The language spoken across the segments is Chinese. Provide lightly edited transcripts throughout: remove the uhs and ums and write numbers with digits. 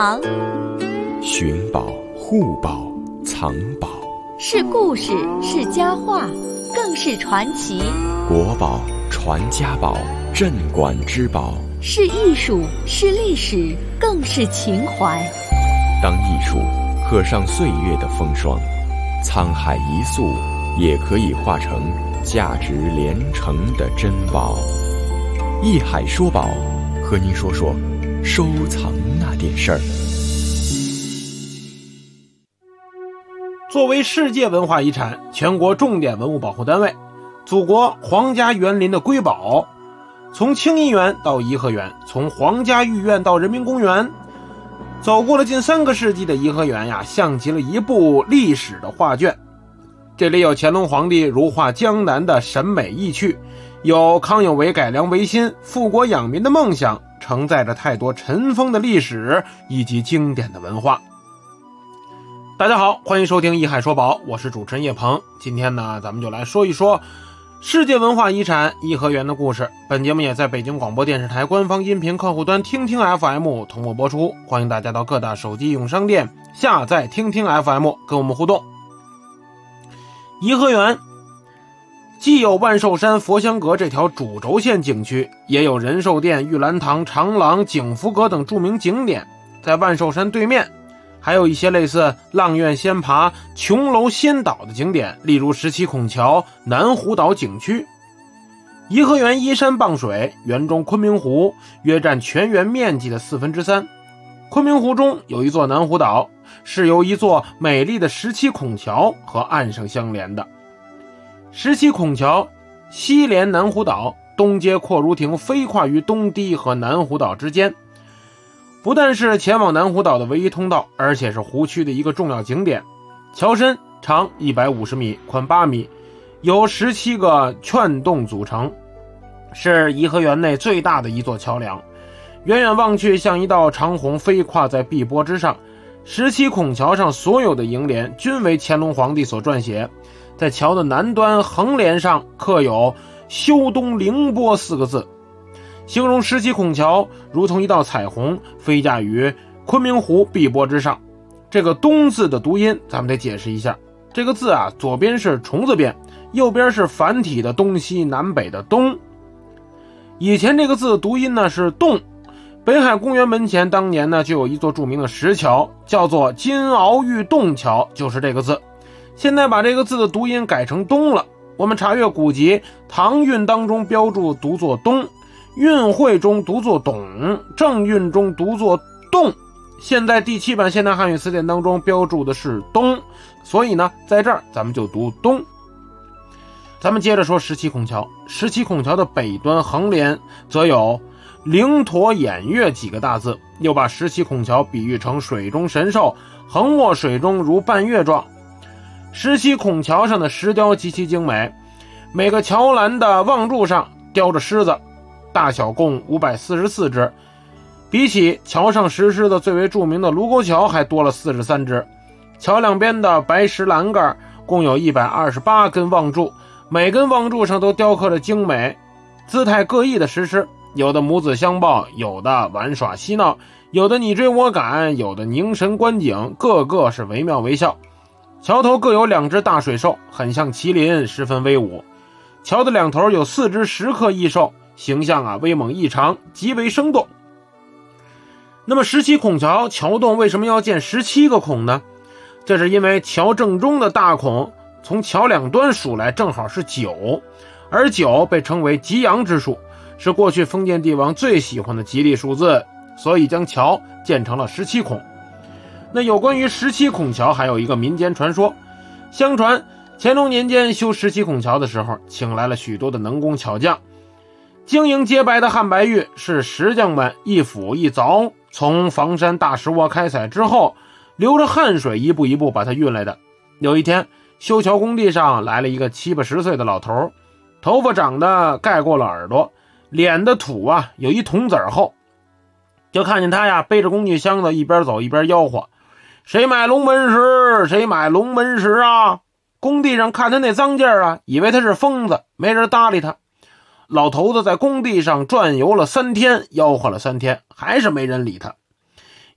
藏， 寻宝、护宝、藏宝， 是故事，是佳话，更是传奇。 国宝、传家宝、镇馆之宝， 是艺术，是历史，更是情怀。 当艺术刻上岁月的风霜，沧海一粟也可以化成价值连城的珍宝。艺海说宝，和您说说收藏那点事儿。 作为世界文化遗产、全国重点文物保护单位，祖国皇家园林的瑰宝，从清漪园到颐和园，从皇家御苑到人民公园，走过了近3个世纪的颐和园呀，像极了一部历史的画卷。这里有乾隆皇帝如画江南的审美意趣，有康有为改良维新、富国养民的梦想，承载着太多尘封的历史以及经典的文化。大家好，欢迎收听艺海说宝，我是主持人叶鹏。今天呢，咱们就来说一说世界文化遗产颐和园的故事。本节目也在北京广播电视台官方音频客户端听听 FM 同步播出，欢迎大家到各大手机应用商店下载听听 FM 跟我们互动。颐和园既有万寿山、佛香阁这条主轴线景区，也有仁寿殿、玉兰堂、长廊、景福阁等著名景点。在万寿山对面还有一些类似阆苑仙爬、琼楼仙岛的景点，例如17孔桥、南湖岛景区。颐和园依山傍水，园中昆明湖约占全园面积的3/4。昆明湖中有一座南湖岛，是由一座美丽的17孔桥和岸上相连的。17孔桥西连南湖岛，东接阔如亭，飞跨于东堤和南湖岛之间，不但是前往南湖岛的唯一通道，而且是湖区的一个重要景点。桥身长150米，宽8米，由17个券洞组成，是颐和园内最大的一座桥梁。远远望去，像一道长虹飞跨在碧波之上。17孔桥上所有的楹联均为乾隆皇帝所撰写，在桥的南端横联上刻有修东凌波4个字，形容17孔桥如同一道彩虹飞架于昆明湖碧波之上。这个东字的读音咱们得解释一下，这个字啊，左边是虫字边，右边是繁体的东西南北的东。以前这个字读音呢是洞。北海公园门前当年呢就有一座著名的石桥，叫做金鳌玉洞桥，就是这个字。现在把这个字的读音改成东了。我们查阅古籍，唐韵当中标注读作东，韵会中读作董，正韵中读作洞。现在第7版现代汉语词典当中标注的是东，所以呢在这儿咱们就读东。咱们接着说17孔桥。17孔桥的北端横联则有灵陀偃月几个大字，又把17孔桥比喻成水中神兽，横卧水中如半月状。17孔桥上的石雕极其精美，每个桥栏的望柱上雕着狮子，大小共544只，比起桥上石狮子最为著名的卢沟桥还多了43只。桥两边的白石栏杆共有128根望柱，每根望柱上都雕刻着精美姿态各异的石狮，有的母子相抱，有的玩耍嬉闹，有的你追我赶，有的凝神观景，个个是惟妙惟肖。桥头各有2只大水兽，很像麒麟，十分威武。桥的两头有4只石刻异兽，形象威猛异常，极为生动。那么17孔桥桥洞为什么要建17个孔呢？这是因为桥正中的大孔从桥两端数来正好是9，而9被称为吉阳之数，是过去封建帝王最喜欢的吉利数字，所以将桥建成了17孔。那有关于17孔桥还有一个民间传说，相传乾隆年间修17孔桥的时候，请来了许多的能工巧匠，晶莹洁白的汉白玉是石匠们一斧一凿从房山大石窝开采之后，流着汗水一步一步把它运来的。有一天，修桥工地上来了一个70-80岁的老头，头发长得盖过了耳朵，脸的土有一铜子厚。就看见他呀背着工具箱子一边走一边吆喝，谁买龙门石，谁买龙门石啊。工地上看他那脏劲儿以为他是疯子，没人搭理他。老头子在工地上转悠了3天，吆喝了3天，还是没人理他。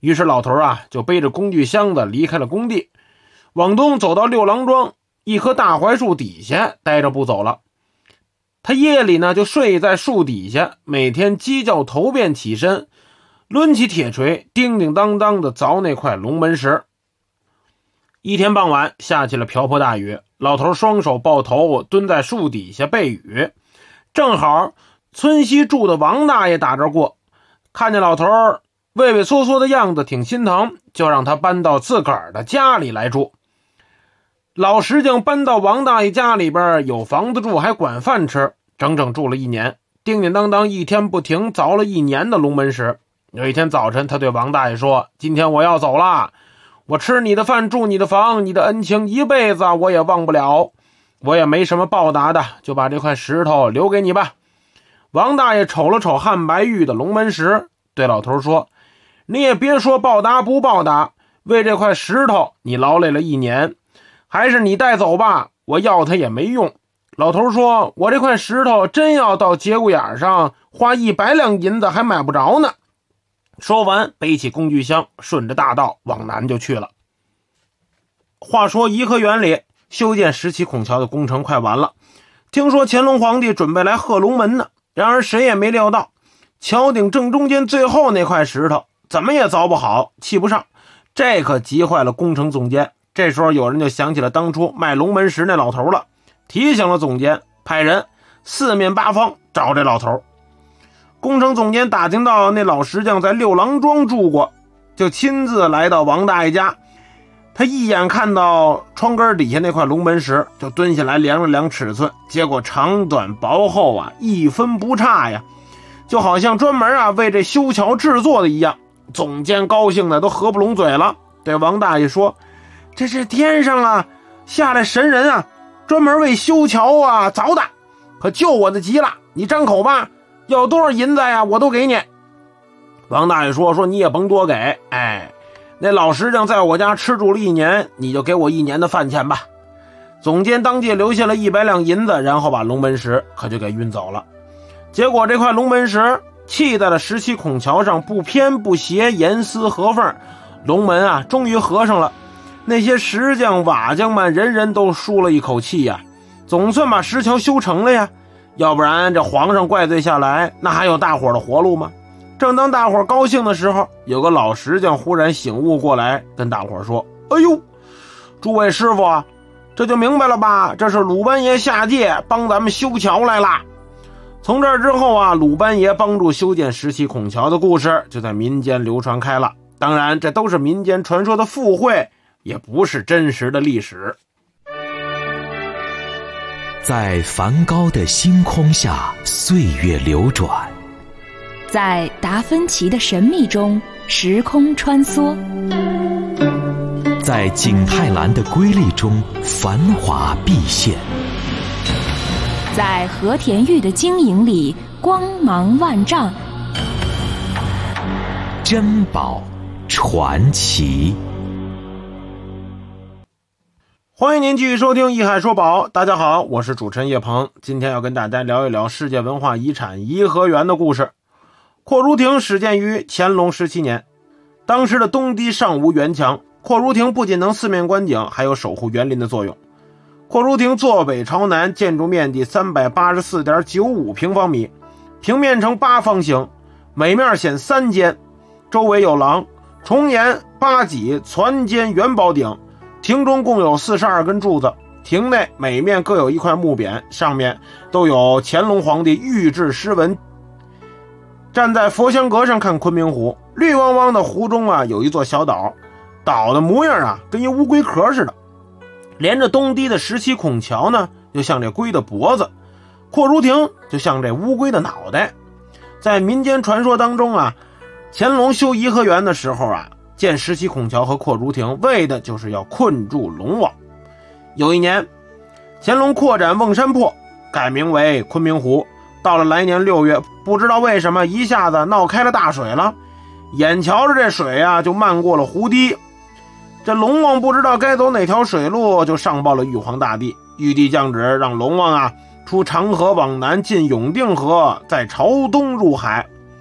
于是老头就背着工具箱子离开了工地，往东走到六郎庄一棵大槐树底下待着不走了。他夜里呢就睡在树底下，每天鸡叫头遍起身，抡起铁锤叮叮当当的凿那块龙门石。一天傍晚下起了瓢泼大雨，老头双手抱头蹲在树底下背雨，正好村西住的王大爷打这过，看见老头畏畏缩缩的样子挺心疼，就让他搬到自个儿的家里来住。老石匠搬到王大爷家里边，有房子住还管饭吃，整整住了1年，叮叮当当一天不停凿了1年的龙门石。有一天早晨，他对王大爷说，今天我要走了，我吃你的饭住你的房，你的恩情一辈子我也忘不了，我也没什么报答的，就把这块石头留给你吧。王大爷瞅了瞅汉白玉的龙门石，对老头说，你也别说报答不报答，为这块石头你劳累了1年，还是你带走吧，我要它也没用。老头说，我这块石头真要到节骨眼上花100两银子还买不着呢。说完背起工具箱，顺着大道往南就去了。话说颐和园里修建石岐孔桥的工程快完了，听说乾隆皇帝准备来贺龙门呢，然而谁也没料到桥顶正中间最后那块石头怎么也凿不好，砌不上，这可急坏了工程总监。这时候有人就想起了当初卖龙门石那老头了，提醒了总监，派人四面八方找这老头。工程总监打听到那老石匠在六郎庄住过，就亲自来到王大爷家。他一眼看到窗根底下那块龙门石，就蹲下来量了量尺寸，结果长短薄厚一分不差呀，就好像专门为这修桥制作的一样。总监高兴的都合不拢嘴了，对王大爷说，这是天上下来神人专门为修桥凿的，可救我的急了，你张口吧，要多少银子我都给你。王大爷说你也甭多给，那老石匠在我家吃住了1年，你就给我1年的饭钱吧。总监当即留下了100两银子，然后把龙门石可就给运走了。结果这块龙门石砌在了石岐孔桥上，不偏不斜，严丝合缝，龙门终于合上了。那些石匠瓦匠们人人都舒了一口气呀，总算把石桥修成了呀，要不然这皇上怪罪下来，那还有大伙的活路吗？正当大伙高兴的时候，有个老石匠忽然醒悟过来，跟大伙说，哎呦，诸位师傅这就明白了吧，这是鲁班爷下界帮咱们修桥来了。从这之后鲁班爷帮助修建石岐孔桥的故事就在民间流传开了。当然这都是民间传说的附会，也不是真实的历史。 在梵高的星空下，岁月流转； 在达芬奇的神秘中，时空穿梭； 在景泰蓝的瑰丽中，繁华毕现； 在和田玉的晶莹里，光芒万丈。 珍宝传奇。 欢迎您继续收听《一海说宝》，大家好，我是主持人叶鹏，今天要跟大家聊一聊世界文化遗产颐和园的故事。阔如亭始建于乾隆17年，当时的东堤尚无园墙，阔如亭不仅能四面观景，还有守护园林的作用。阔如亭坐北朝南，建筑面积 384.95 平方米，平面呈8方形，每面显3间，周围有廊，重檐8脊，攒尖圆宝顶。亭中共有42根柱子，亭内每面各有一块木匾，上面都有乾隆皇帝御制诗文。站在佛香阁上看昆明湖，绿汪汪的湖中有一座小岛，岛的模样跟一乌龟壳似的。连着东堤的石岐孔桥呢，就像这龟的脖子，阔如亭就像这乌龟的脑袋。在民间传说当中乾隆修颐和园的时候建石岐孔桥和阔如亭，为的就是要困住龙王。有一年，乾隆扩展瓮山泊，改名为昆明湖。到了来年6月，不知道为什么一下子闹开了大水了，眼瞧着这水就漫过了湖堤。这龙王不知道该走哪条水路，就上报了玉皇大帝。玉帝降旨让龙王出长河往南进永定河，再朝东入海。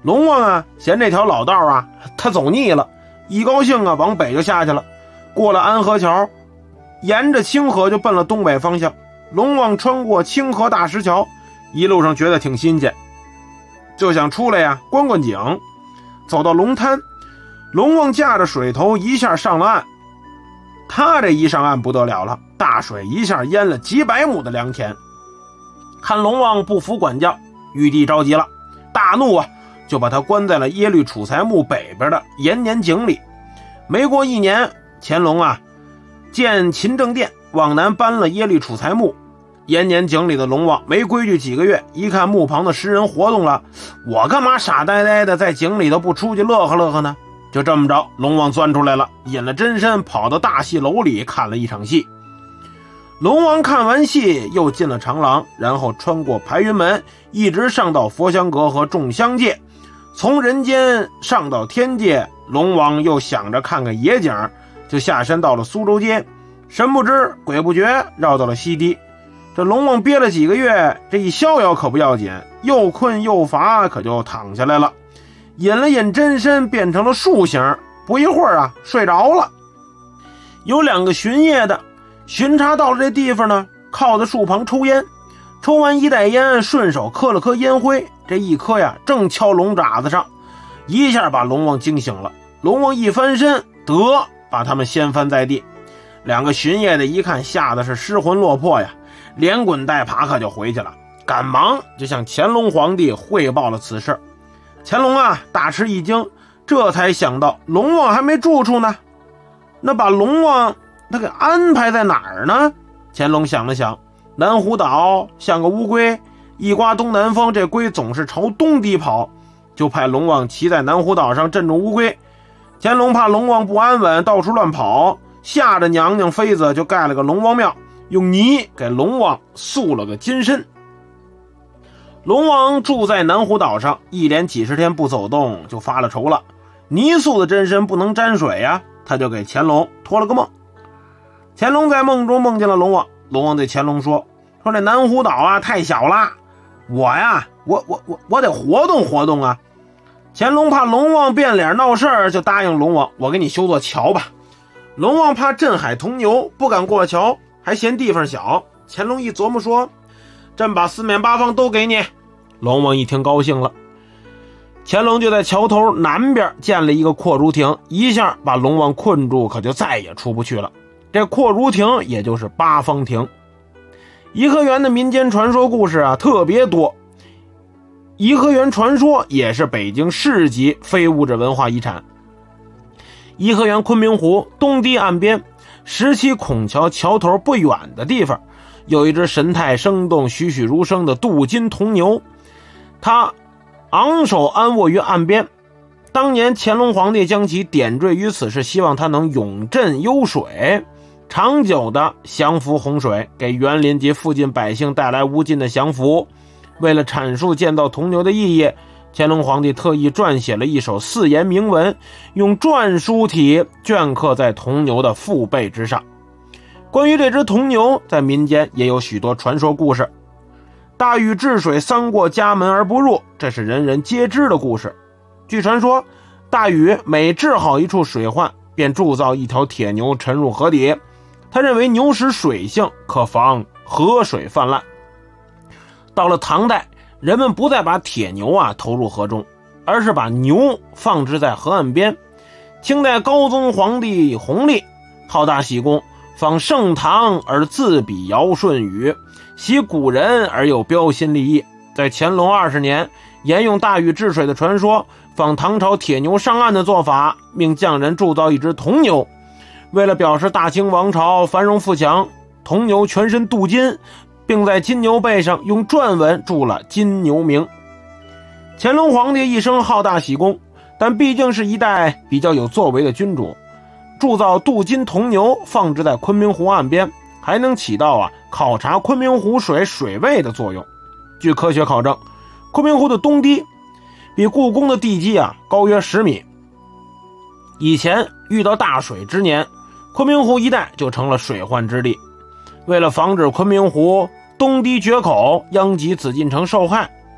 龙王啊，嫌这条老道啊，他走腻了，一高兴啊，往北就下去了。过了安河桥，沿着清河就奔了东北方向。龙王穿过清河大石桥，一路上觉得挺新鲜，就想出来呀观观景。走到龙滩，龙王驾着水头一下上了岸。他这一上岸不得了了，大水一下淹了几百亩的良田。看龙王不服管教，玉帝着急了，大怒啊，就把他关在了耶律楚材墓北边的延年井里。没过1年，乾隆啊建勤政殿，往南搬了耶律楚材墓。延年井里的龙王没规矩几个月，一看墓旁的诗人活动了，我干嘛傻呆呆的在井里头不出去乐呵乐呵呢？就这么着，龙王钻出来了，引了真身，跑到大戏楼里看了一场戏。龙王看完戏，又进了长廊，然后穿过排云门，一直上到佛香阁和众香界，从人间上到天界。龙王又想着看看野景，就下山到了苏州街，神不知鬼不觉绕到了西堤。这龙王憋了几个月，这一逍遥可不要紧，又困又乏，可就躺下来了，引了引真身，变成了树形，不一会儿啊睡着了。有2个巡夜的巡查到了这地方呢，靠在树旁抽烟，抽完一袋烟，顺手磕了磕烟灰，这一磕呀正敲龙爪子上，一下把龙王惊醒了。龙王一翻身，得把他们掀翻在地。2个巡夜的一看，吓得是失魂落魄呀，连滚带爬可就回去了，赶忙就向乾隆皇帝汇报了此事。乾隆啊大吃一惊，这才想到龙王还没住处呢，那把龙王他给安排在哪儿呢？乾隆想了想，南湖岛像个乌龟，一刮东南风，这龟总是朝东堤跑，就派龙王骑在南湖岛上镇住乌龟。乾隆怕龙王不安稳，到处乱跑，吓着娘娘妃子，就盖了个龙王庙，用泥给龙王塑了个金身。龙王住在南湖岛上，一连几十天不走动，就发了愁了。泥塑的真身不能沾水呀，他就给乾隆托了个梦。乾隆在梦中梦见了龙王，龙王对乾隆说这南湖岛啊太小了，我得活动活动啊。乾隆怕龙王变脸闹事儿，就答应龙王，我给你修座桥吧。龙王怕镇海铜牛，不敢过桥，还嫌地方小。乾隆一琢磨说，朕把4面8方都给你。龙王一听高兴了，乾隆就在桥头南边建了一个阔如亭，一下把龙王困住，可就再也出不去了。这阔如亭也就是8方亭。颐和园的民间传说故事啊特别多，颐和园传说也是北京市级非物质文化遗产。颐和园昆明湖东堤岸边17孔桥桥头不远的地方，有一只神态生动栩栩如生的镀金铜牛，它昂首安卧于岸边。当年乾隆皇帝将其点缀于此，是希望它能永镇幽水，长久的降服洪水，给园林及附近百姓带来无尽的降福。为了阐述建造铜牛的意义，乾隆皇帝特意撰写了一首4言铭文，用篆书体镌刻在铜牛的腹背之上。关于这只铜牛，在民间也有许多传说故事。大禹治水3过家门而不入，这是人人皆知的故事。据传说，大禹每治好一处水患，便铸造一条铁牛沉入河底，他认为牛食水性，可防河水泛滥。到了唐代，人们不再把铁牛投入河中，而是把牛放置在河岸边。清代高宗皇帝弘历好大喜功，仿盛唐而自比尧舜禹，习古人而又标新立异，在乾隆20年沿用大禹治水的传说，仿唐朝铁牛上岸的做法，命匠人铸造一只铜牛。为了表示大清王朝繁荣富强，铜牛全身镀金，并在金牛背上用篆文铸了金牛铭。乾隆皇帝一生好大喜功，但毕竟是一代比较有作为的君主，铸造镀金铜牛放置在昆明湖岸边，还能起到考察昆明湖水位的作用。据科学考证，昆明湖的东堤比故宫的地基高约10米。以前遇到大水之年，昆明湖一带就成了水患之地。为了防止昆明湖东堤决口殃及紫禁城受害，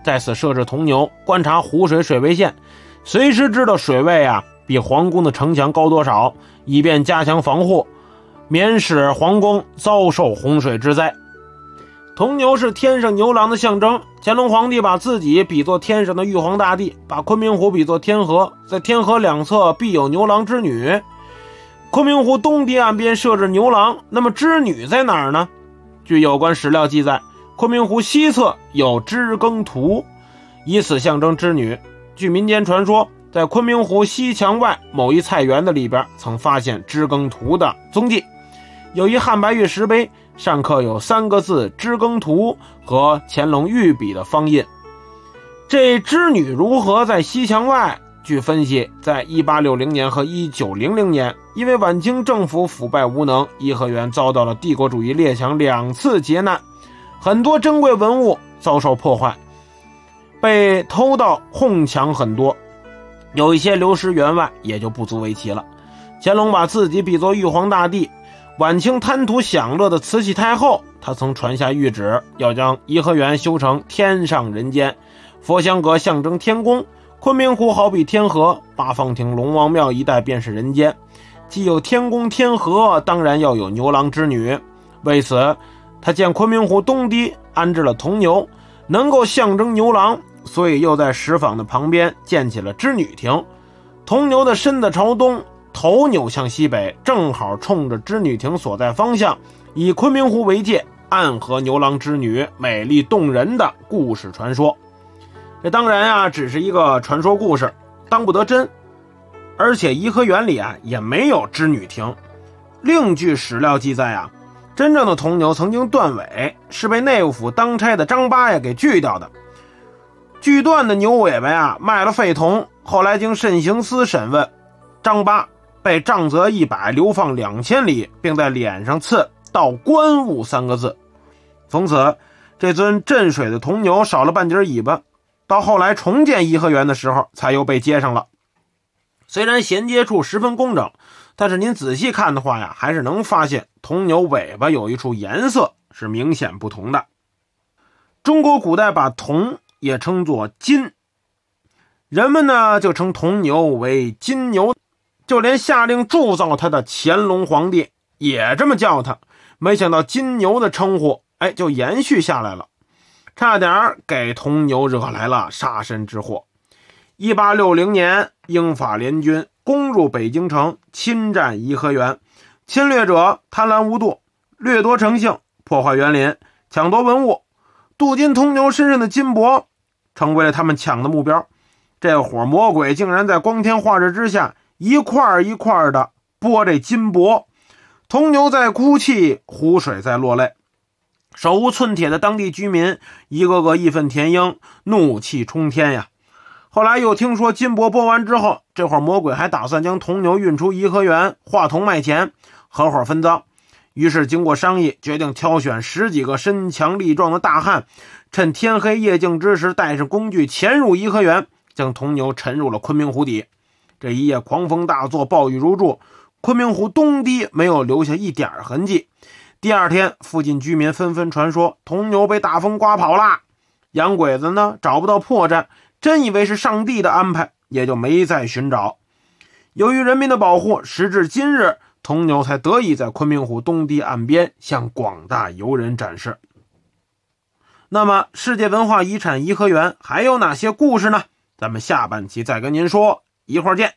在此设置铜牛，观察湖水水位线，随时知道水位比皇宫的城墙高多少，以便加强防护，免使皇宫遭受洪水之灾。铜牛是天上牛郎的象征，乾隆皇帝把自己比作天上的玉皇大帝，把昆明湖比作天河，在天河两侧必有牛郎织女。昆明湖东堤岸边设置牛郎，那么织女在哪儿呢？据有关史料记载，昆明湖西侧有织耕图，以此象征织女。据民间传说，在昆明湖西墙外某一菜园的里边曾发现织耕图的踪迹，有一汉白玉石碑，上刻有3个字织耕图和乾隆御笔的方印。这织女如何在西墙外？据分析，在1860年和1900年，因为晚清政府腐败无能，颐和园遭到了帝国主义列强2次劫难，很多珍贵文物遭受破坏，被偷盗哄抢很多，有一些流失园外，也就不足为奇了。乾隆把自己比作玉皇大帝，晚清贪图享乐的慈禧太后，他曾传下谕旨，要将颐和园修成天上人间，佛香阁象征天宫，昆明湖好比天河，八方亭、龙王庙一带便是人间。既有天宫天河，当然要有牛郎织女。为此，他见昆明湖东堤安置了铜牛，能够象征牛郎，所以又在石坊的旁边建起了织女亭。铜牛的身子朝东，头扭向西北，正好冲着织女亭所在方向，以昆明湖为界，暗合牛郎织女美丽动人的故事传说。这当然只是一个传说故事，当不得真。而且颐和园里也没有织女亭。另据史料记载真正的铜牛曾经断尾，是被内务府当差的张八给锯掉的。锯断的牛尾巴卖了废铜，后来经慎刑司审问，张八被杖责100，流放2000里，并在脸上刺到官物3个字。从此这尊镇水的铜牛少了半截尾巴，到后来重建颐和园的时候才又被接上了。虽然衔接处十分工整，但是您仔细看的话还是能发现铜牛尾巴有一处颜色是明显不同的。中国古代把铜也称作金，人们呢就称铜牛为金牛，就连下令铸造它的乾隆皇帝也这么叫它。没想到金牛的称呼就延续下来了，差点给铜牛惹来了杀身之祸。1860年，英法联军攻入北京城，侵占颐和园，侵略者贪婪无度，掠夺成性，破坏园林，抢夺文物，镀金铜牛身上的金箔成为了他们抢的目标。这伙魔鬼竟然在光天化日之下一块一块的剥这金箔，铜牛在哭泣，湖水在落泪。手无寸铁的当地居民一个个义愤填膺，怒气冲天呀。后来又听说金箔剥完之后，这伙魔鬼还打算将铜牛运出颐和园化铜卖钱，合伙分赃。于是经过商议，决定挑选10几个身强力壮的大汉，趁天黑夜静之时，带上工具潜入颐和园，将铜牛沉入了昆明湖底。这一夜狂风大作，暴雨如注，昆明湖东堤没有留下一点痕迹。第二天，附近居民纷纷传说铜牛被大风刮跑了。洋鬼子呢找不到破绽，真以为是上帝的安排，也就没再寻找。由于人民的保护，时至今日，铜牛才得以在昆明湖东堤岸边向广大游人展示。那么世界文化遗产颐和园还有哪些故事呢？咱们下半期再跟您说，一会儿见。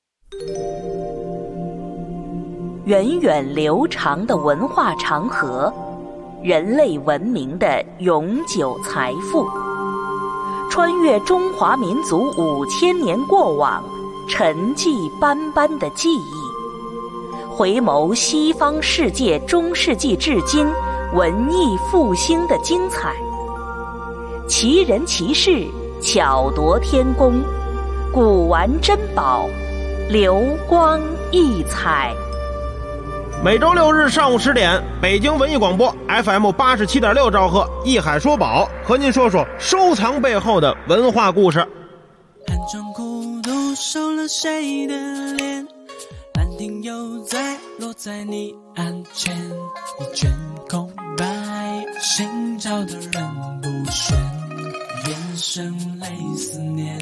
源远流长的文化长河，人类文明的永久财富，穿越中华民族5000年过往，沉寂斑斑的记忆，回眸西方世界中世纪至今文艺复兴的精彩，奇人奇事，巧夺天工，古玩珍宝，流光溢彩。 每周6日上午10点，北京文艺广播 FM87.6兆赫，艺海说宝，和您说说收藏背后的文化故事。 暗中孤独收了谁的脸，兰亭又在落在你案前，一卷空白，寻找的人不选， 眼神泪思念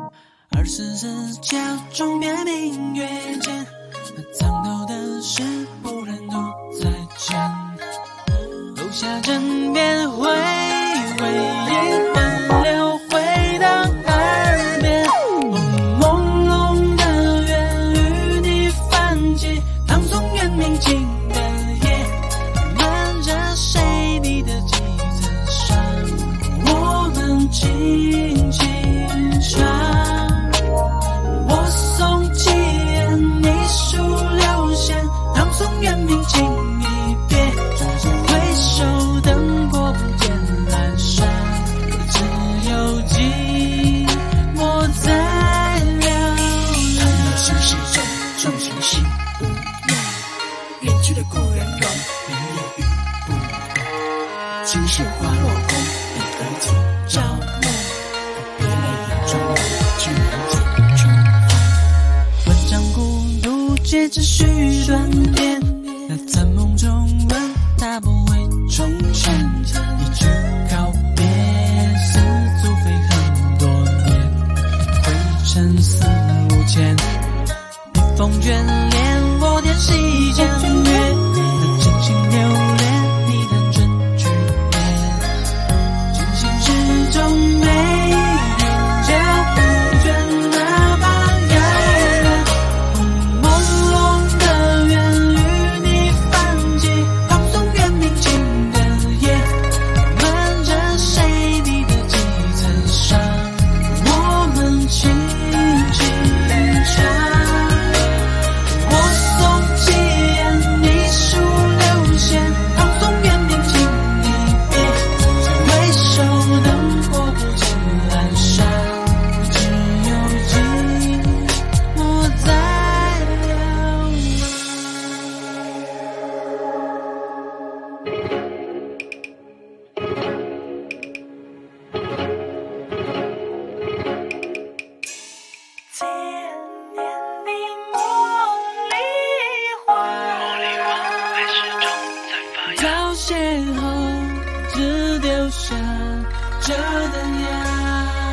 ，24时假装别明月间，藏头的事不然都在讲，楼下枕边回味一分流回到耳边，朦胧的月与你泛起，唐宋元明清的夜，漫着谁你的记册上，我们轻轻唱，我送七言，你数六弦，唐宋元明清一别，回首灯火不见阑珊，只有寂寞在流浪。心事重，重情心无用，远去的故人容，明夜雨不浓，青石花落空，一而尽朝暮，别泪眼中流，去人间重逢。万丈孤独皆只须断点，那在梦中问他不会重现，一句告别似足飞很多年，灰尘四五千，一封眷恋我点西江月，那真心留恋你的真句言，真心之中没人叫不倦那般遥远，朦胧的缘与你泛起，唐宋元明清的夜，漫着谁你的记册上，我们轻轻唱，我送七言，你数六弦，唐宋元明清一别，回首灯火不见阑珊，只有寂寞在流浪。千年的茉莉花，早邂逅，只丢下这灯芽。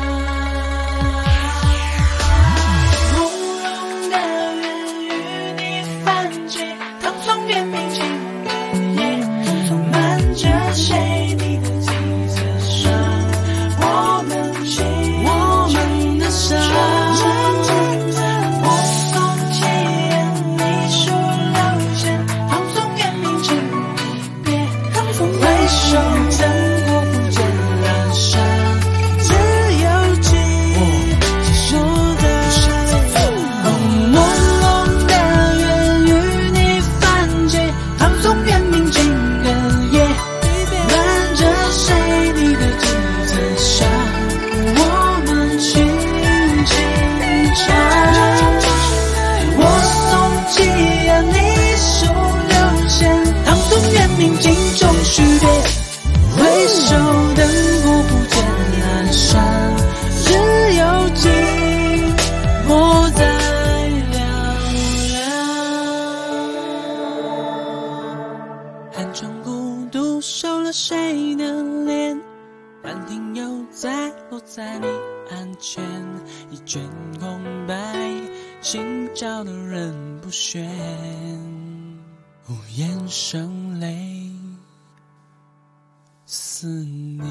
朦胧的缘与你泛起，唐宋元明清的夜，漫着谁你的记册上，我们的伤。我送七言，你数六弦，唐宋元明清一别，回首灯火不见阑珊，只有寂寞在朦胧的缘与你泛起，唐宋元明清的夜，漫着谁你的记册上，我们轻轻唱，我送七言，你数六弦，唐宋元明清中续别，回首灯火不见阑珊，只有寂寞在嘹亮。寒窗孤独收了谁的脸，兰亭又再落在你案前，一卷空白，心照的人不选，无言声泪思念。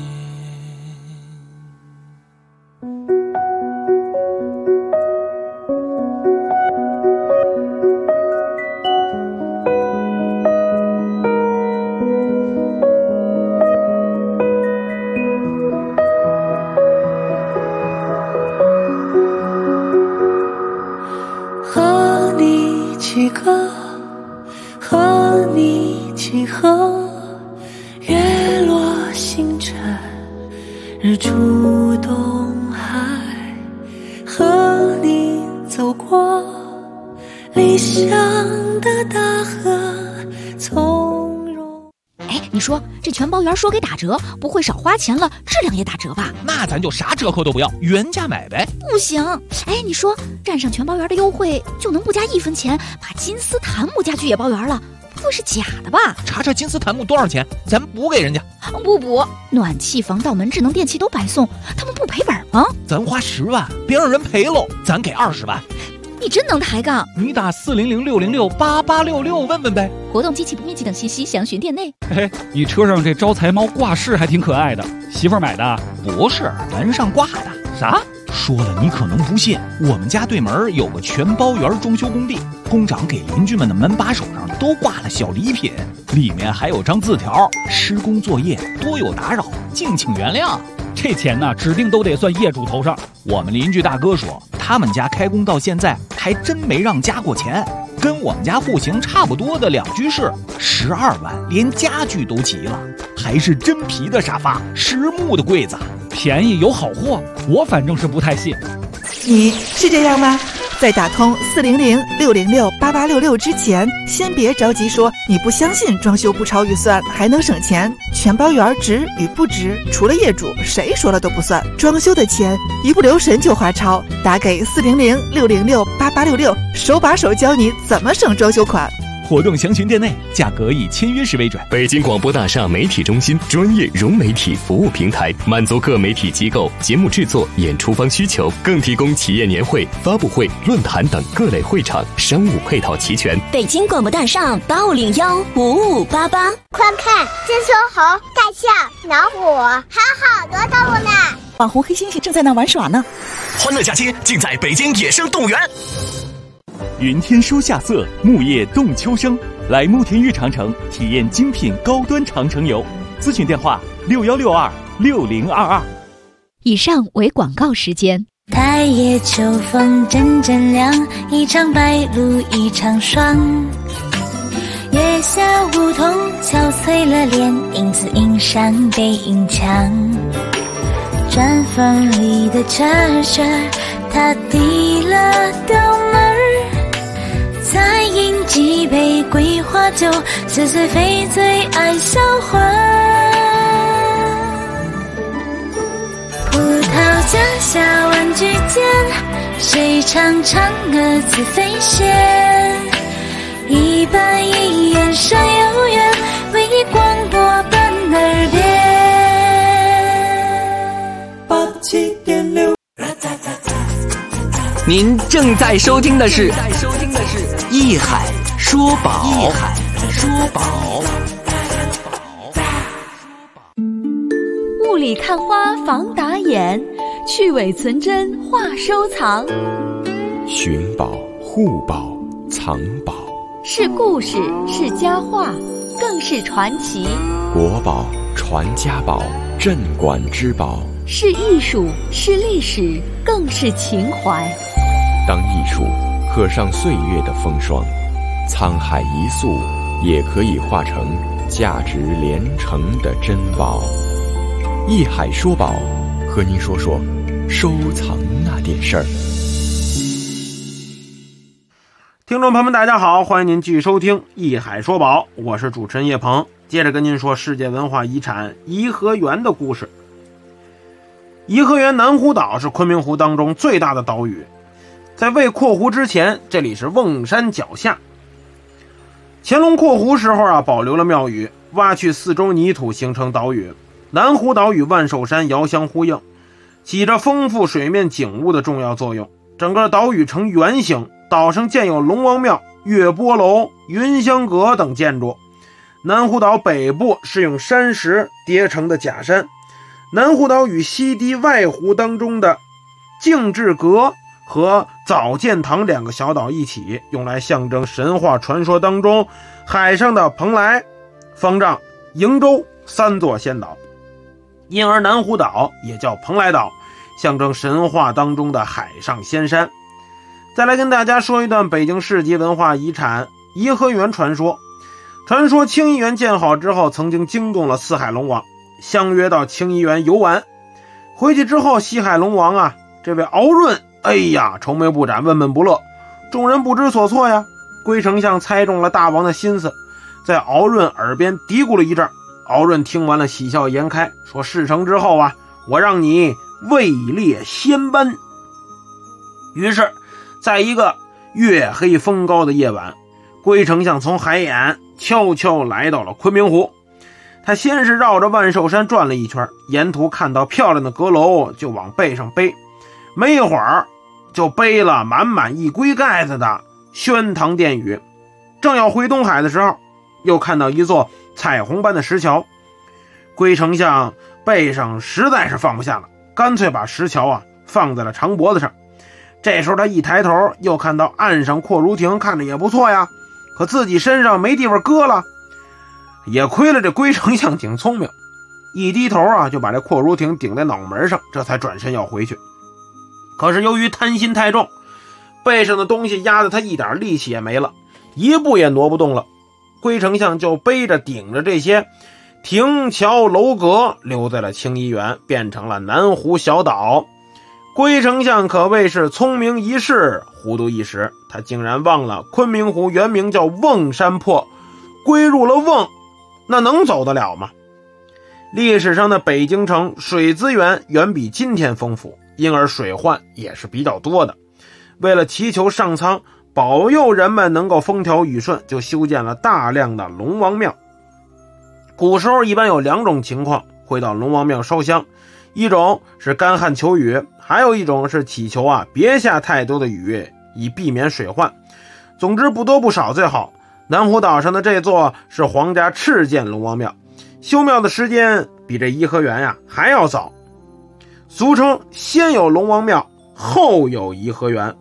和你起歌，和你起河，月落星辰，日出东海，和你走过理想的大河，从容。 哎，你说这全包圆说给打折，不会少花钱了，质量也打折吧？ 那咱就啥折扣都不要，原价买呗。 不行，哎，你说占上全包圆的优惠，就能不加1分钱把金丝檀木家具也包圆了， 会是假的吧？ 查查金丝檀木多少钱，咱补给人家。 不补，暖气、防盗门、智能电器都白送，他们不赔本吗？ 咱花10万，别让人赔喽，咱给20万。 你真能抬杠！ 你打400-606-8866问问呗。 活动机器不面积等信息详询店内。 嘿，你车上这招财猫挂饰还挺可爱的，媳妇儿买的？ 不是，门上挂的。 啥？ 说了你可能不信，我们家对门有个全包园装修工地，工长给邻居们的门把手上都挂了小礼品，里面还有张字条：施工作业多有打扰，敬请原谅。 这钱呢，指定都得算业主头上。 我们邻居大哥说，他们家开工到现在还真没让加过钱，跟我们家户型差不多的2居室，12万，连家具都齐了，还是真皮的沙发，实木的柜子， 便宜有好货，我反正是不太信。 你是这样吗？在打通400-606-8866之前，先别着急说你不相信装修不超预算还能省钱，全包园值与不值，除了业主谁说了都不算。装修的钱一不留神就花超，打给400-606-8866，手把手教你怎么省装修款。 活动详询店内，价格以签约时为准。 北京广播大厦媒体中心专业融媒体服务平台，满足各媒体机构节目制作、演出方需求，更提供企业年会、发布会、论坛等各类会场，商务配套齐全。 北京广播大厦8515588， 快看，这猕猴、大象、老虎，还有好多动物呢。 网红黑猩猩正在那玩耍呢。 欢乐假期尽在北京野生动物园。 云天书夏色，木叶动秋声。来慕田峪长城体验精品高端长城游，咨询电话61626022。 以上为广告时间。 太夜秋风阵阵凉，一场白露一场霜。月下梧桐憔悴了脸，影子映山背影墙。砖缝里的车车，他递了刀门，再饮几杯桂花酒，似是非醉爱销魂。葡萄架下万句间，谁唱嫦娥自飞仙？一板一眼山有缘，为你广播奔耳边。87.6。 您正在收听的是艺海说宝。艺海说宝。 雾里看花防打眼，去伪存真话收藏。 寻宝、护宝、藏宝， 是故事，是佳话，更是传奇。 国宝、传家宝、镇馆之宝， 是艺术，是历史，更是情怀。 当艺术刻上岁月的风霜，沧海一粟也可以化成价值连城的珍宝。艺海说宝，和您说说收藏那点事儿。 听众朋友们大家好，欢迎您继续收听艺海说宝，我是主持人叶鹏，接着跟您说世界文化遗产颐和园的故事。颐和园南湖岛是昆明湖当中最大的岛屿，在未扩湖之前，这里是瓮山脚下。乾隆扩湖时候保留了庙宇，挖去四周泥土形成岛屿。南湖岛与万寿山遥相呼应，起着丰富水面景物的重要作用。整个岛屿呈圆形，岛上建有龙王庙、月波楼、云香阁等建筑。南湖岛北部是用山石叠成的假山。南湖岛与西堤外湖当中的静治阁和早建堂两个小岛一起，用来象征神话传说当中海上的蓬莱、方丈、瀛洲三座仙岛，因而南湖岛也叫蓬莱岛，象征神话当中的海上仙山。再来跟大家说一段北京市级文化遗产颐和园传说。传说清漪园建好之后，曾经惊动了四海龙王，相约到清漪园游玩。回去之后，西海龙王这位敖闰愁眉不展，闷闷不乐，众人不知所措呀。龟丞相猜中了大王的心思，在敖闰耳边嘀咕了一阵。敖闰听完了，喜笑颜开，说事成之后我让你位列仙班。于是在一个月黑风高的夜晚， 龟丞相从海眼悄悄来到了昆明湖。他先是绕着万寿山转了一圈，沿途看到漂亮的阁楼就往背上背，没一会儿就背了满满一龟盖子的轩堂殿宇。正要回东海的时候，又看到一座彩虹般的石桥。龟丞相背上实在是放不下了，干脆把石桥放在了长脖子上。这时候他一抬头，又看到岸上阔如亭，看着也不错呀，可自己身上没地方搁了。也亏了这龟丞相挺聪明，一低头就把这阔如亭顶在脑门上，这才转身要回去。可是由于贪心太重，背上的东西压得他一点力气也没了，一步也挪不动了。龟丞相就背着顶着这些亭桥楼阁留在了清漪园，变成了南湖小岛。龟丞相可谓是聪明一世，糊涂一时，他竟然忘了昆明湖原名叫瓮山泊，归入了瓮，那能走得了吗？历史上的北京城水资源远比今天丰富，因而水患也是比较多的。为了祈求上苍保佑人们能够风调雨顺，就修建了大量的龙王庙。古时候一般有2种情况会到龙王庙烧香，一种是干旱求雨，还有一种是祈求别下太多的雨，以避免水患。总之不多不少最好。南湖岛上的这座是皇家敕建龙王庙，修庙的时间比这颐和园还要早，俗称先有龙王庙，后有颐和园。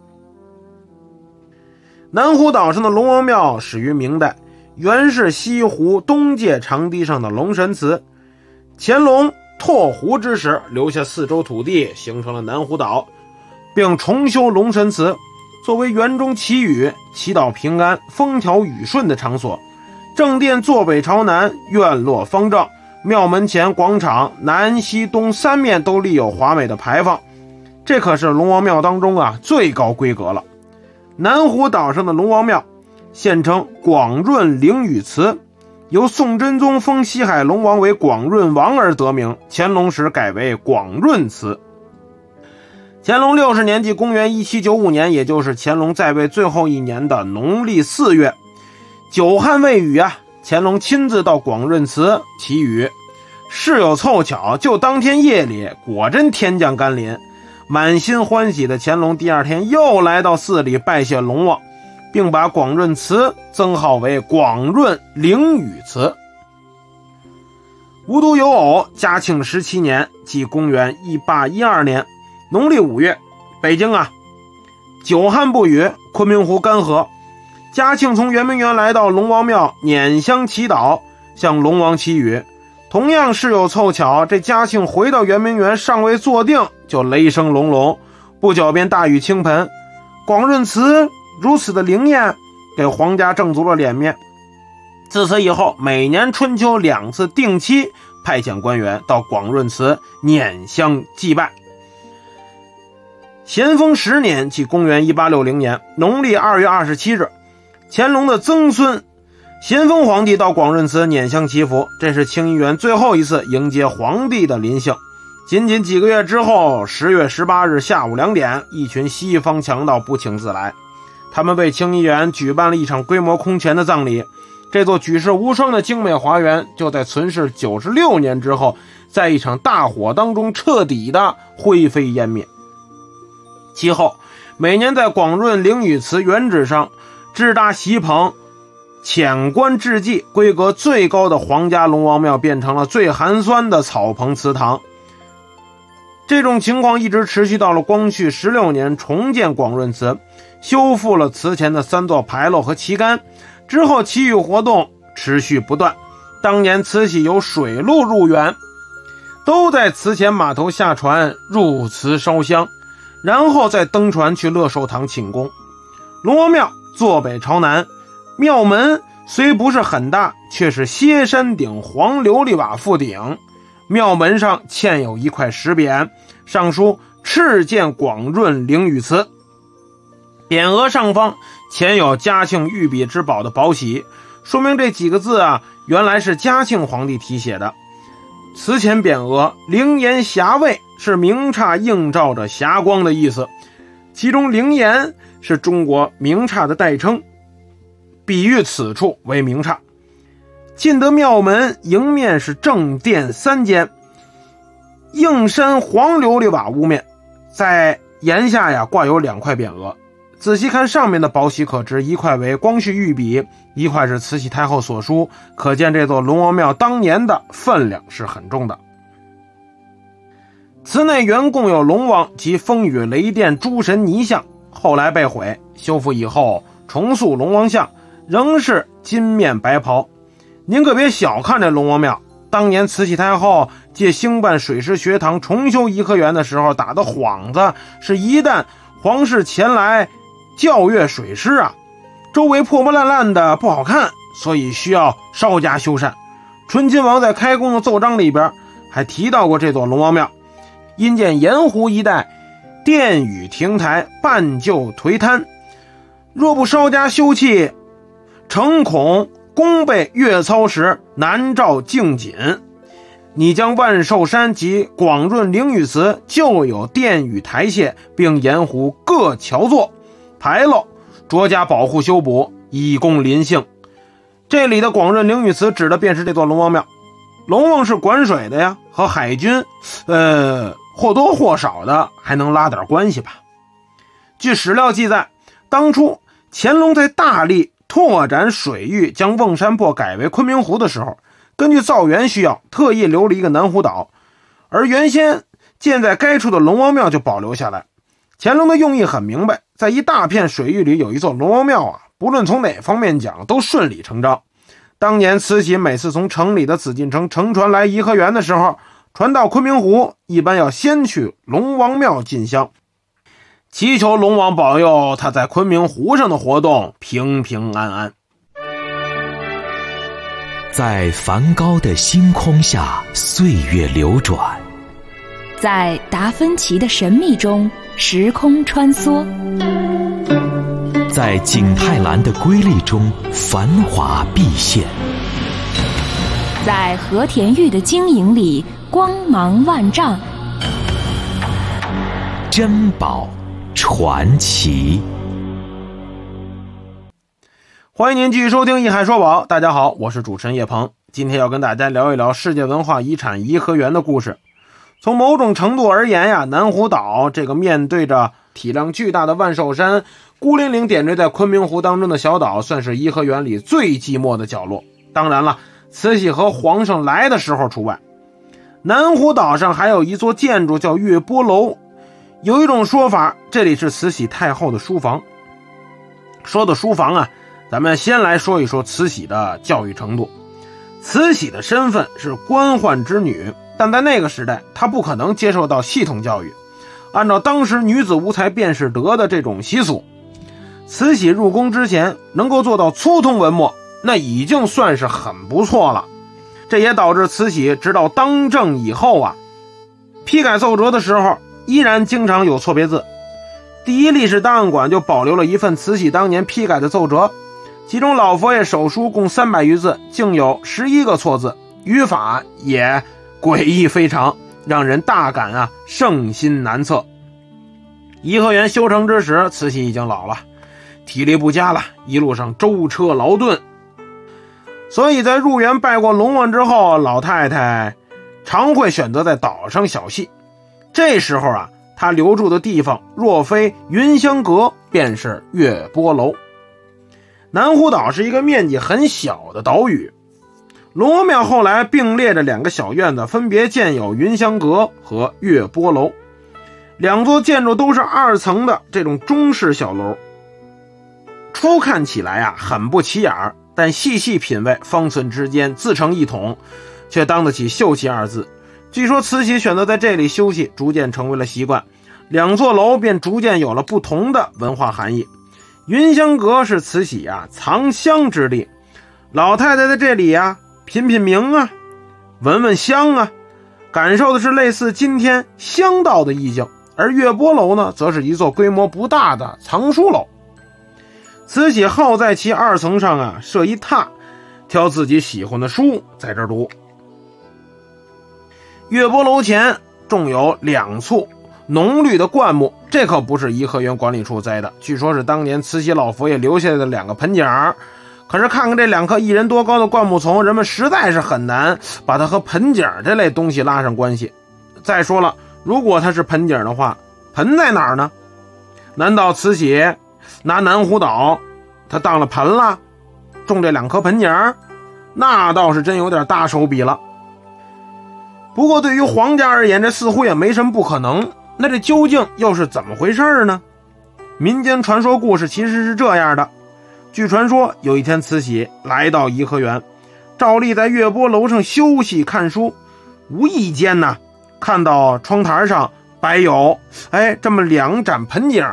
南湖岛上的龙王庙始于明代，原是西湖东界长堤上的龙神祠。乾隆拓湖之时，留下4周土地，形成了南湖岛，并重修龙神祠，作为园中祈雨、祈祷平安、风调雨顺的场所。正殿坐北朝南，院落方正，庙门前广场南西东3面都立有华美的牌坊，这可是龙王庙当中最高规格了。南湖岛上的龙王庙现称广润灵雨祠，由宋真宗封西海龙王为广润王而得名，乾隆时改为广润祠。乾隆60年即公元1795年，也就是乾隆在位最后一年的农历4月，久旱未雨乾隆亲自到广润祠祈雨。事有凑巧，就当天夜里果真天降甘霖，满心欢喜的乾隆第2天又来到寺里拜谢龙王，并把广润祠增号为广润灵雨祠。无独有偶，嘉庆17年即公元1812年农历5月，北京久旱不雨，昆明湖干涸。嘉庆从圆明园来到龙王庙拈香祈祷，向龙王祈雨。同样事有凑巧，这嘉庆回到圆明园尚未坐定，就雷声隆隆，不久便大雨倾盆。广润祠如此的灵验，给皇家挣足了脸面。自此以后，每年春秋2次定期派遣官员到广润祠拈香祭拜。咸丰10年即公元1860年农历2月27日，乾隆的曾孙咸丰皇帝到广润祠拈香祈福，这是清漪园最后一次迎接皇帝的临幸。仅仅几个月之后，10月18日下午2点，一群西方强盗不请自来，他们为清漪园举办了一场规模空前的葬礼。这座举世无双的精美华园就在存世96年之后，在一场大火当中彻底的灰飞烟灭。其后每年在广润灵雨祠原址上支搭席棚，遣官致祭，规格最高的皇家龙王庙变成了最寒酸的草棚祠堂。这种情况一直持续到了光绪16年重建广润祠，修复了祠前的3座牌楼和旗杆，之后祈雨活动持续不断。当年慈禧有水路入园，都在祠前码头下船入祠烧香，然后再登船去乐寿堂请功。龙王庙坐北朝南，庙门虽不是很大，却是歇山顶黄琉璃瓦覆顶。庙门上嵌有一块石匾，上书敕建广润灵雨祠。匾额上方嵌有嘉庆御笔之宝的宝玺，说明这几个字原来是嘉庆皇帝题写的。祠前匾额灵岩霞蔚，是明刹映照着霞光的意思，其中灵岩是中国明刹的代称。 比喻此处为明刹。进得庙门，迎面是正殿3间，映山黄琉璃瓦屋面，在檐下呀挂有2块匾额。仔细看上面的宝玺可知，一块为光绪御笔，一块是慈禧太后所书，可见这座龙王庙当年的分量是很重的。祠内原共有龙王及风雨雷电诸神泥像，后来被毁，修复以后重塑龙王像，仍是金面白袍。您可别小看这龙王庙，当年慈禧太后借兴办水师学堂重修颐和园的时候打的幌子，是一旦皇室前来教阅水师啊，周围破破烂烂的不好看，所以需要稍加修缮。醇亲王在开工的奏章里边还提到过这座龙王庙，因见盐湖一带殿宇亭台半旧颓摊，若不稍加修葺，诚恐功倍越操时，难照敬谨。你将万寿山及广润灵雨祠旧有殿宇台榭，并盐湖各桥座牌楼着加保护修补，以供临幸。这里的广润灵雨祠指的便是这座龙王庙。龙王是管水的呀，和海军或多或少的还能拉点关系吧。据史料记载，当初乾隆在大力拓展水域，将瓮山泊改为昆明湖的时候，根据造园需要，特意留了一个南湖岛，而原先建在该处的龙王庙就保留下来。乾隆的用意很明白，在一大片水域里有一座龙王庙啊，不论从哪方面讲都顺理成章。当年慈禧每次从城里的紫禁城乘船来颐和园的时候，船到昆明湖一般要先去龙王庙进香，祈求龙王保佑他在昆明湖上的活动平平安安。 在梵高的星空下，岁月流转； 在达芬奇的神秘中，时空穿梭； 在景泰蓝的瑰丽中，繁华毕现； 在和田玉的晶莹里，光芒万丈。 珍宝传奇。 欢迎您继续收听一海说宝，大家好，我是主持人叶鹏。今天要跟大家聊一聊世界文化遗产颐和园的故事。从某种程度而言呀，南湖岛这个面对着体量巨大的万寿山，孤零零点缀在昆明湖当中的小岛，算是颐和园里最寂寞的角落。当然了，慈禧和皇上来的时候除外。南湖岛上还有一座建筑叫月波楼，有一种说法，这里是慈禧太后的书房。说到书房啊，咱们先来说一说慈禧的教育程度。慈禧的身份是官宦之女，但在那个时代她不可能接受到系统教育，按照当时女子无才便是德的这种习俗，慈禧入宫之前能够做到粗通文墨，那已经算是很不错了。这也导致慈禧直到当政以后啊，批改奏折的时候依然经常有错别字。第一历史档案馆就保留了一份慈禧当年批改的奏折，其中老佛爷手书共300余字，竟有11个错字，语法也诡异非常，让人大感啊圣心难测。颐和园修成之时，慈禧已经老了，体力不佳了，一路上舟车劳顿，所以在入园拜过龙王之后，老太太常会选择在岛上小憩。这时候啊，她留住的地方若非云香阁，便是月波楼。南湖岛是一个面积很小的岛屿，龙王庙后来并列着2个小院子，分别建有云香阁和月波楼。2座建筑都是2层的这种中式小楼，初看起来啊很不起眼，但细细品味，方寸之间自成一统，却当得起秀气2字。据说慈禧选择在这里休息，逐渐成为了习惯，2座楼便逐渐有了不同的文化含义。云香阁是慈禧啊藏香之地，老太太在这里啊品品茗啊，闻闻香啊，感受的是类似今天香道的意境。而月波楼呢，则是一座规模不大的藏书楼。慈禧好在其2层上啊设一榻，挑自己喜欢的书在这儿读。月波楼前种有2簇浓绿的灌木，这可不是颐和园管理处栽的，据说是当年慈禧老佛爷留下来的2个盆景， 可是看看这2棵1人多高的灌木丛，人们实在是很难把它和盆景这类东西拉上关系。再说了，如果它是盆景的话，盆在哪儿呢？难道慈禧拿南湖岛他当了盆了，种这2棵盆景？那倒是真有点大手笔了。不过对于皇家而言，这似乎也没什么不可能。那这究竟又是怎么回事呢？民间传说故事其实是这样的。据传说，有一天慈禧来到颐和园，照例在月波楼上休息看书，无意间呢，看到窗台上摆有这么2盏盆景。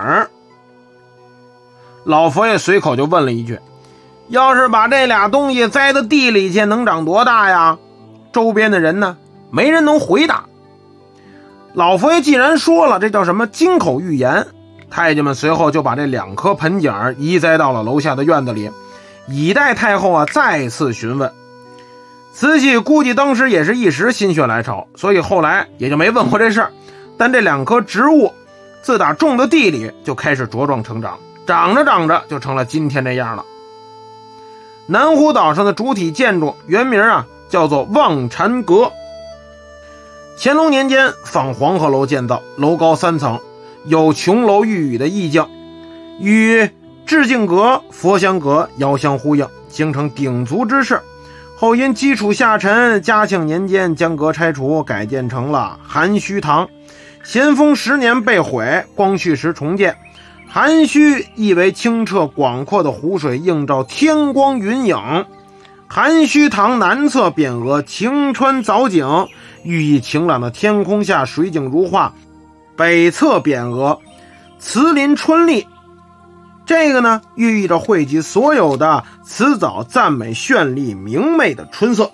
老佛爷随口就问了一句：要是把这俩东西栽到地里去，能长多大呀？周边的人呢，没人能回答。老佛爷既然说了，这叫什么金口玉言，太监们随后就把这2棵盆景移栽到了楼下的院子里，以待太后再次询问。慈禧估计当时也是一时心血来潮，所以后来也就没问过这事儿。但这2棵植物自打种到地里就开始茁壮成长，长着长着就成了今天这样了。南湖岛上的主体建筑原名叫做望禅阁。乾隆年间仿黄鹤楼建造，楼高3层，有琼楼玉宇的意境，与致敬阁、佛香阁遥相呼应，形成鼎足之势。后因基础下沉，嘉庆年间将阁拆除，改建成了含虚堂。咸丰10年被毁，光绪时重建。含虚意为清澈广阔的湖水映照天光云影，含虚堂南侧匾额晴川藻井，寓意晴朗的天空下水景如画。北侧匾额慈林春丽，这个呢寓意着汇集所有的辞藻赞美绚丽明媚的春色。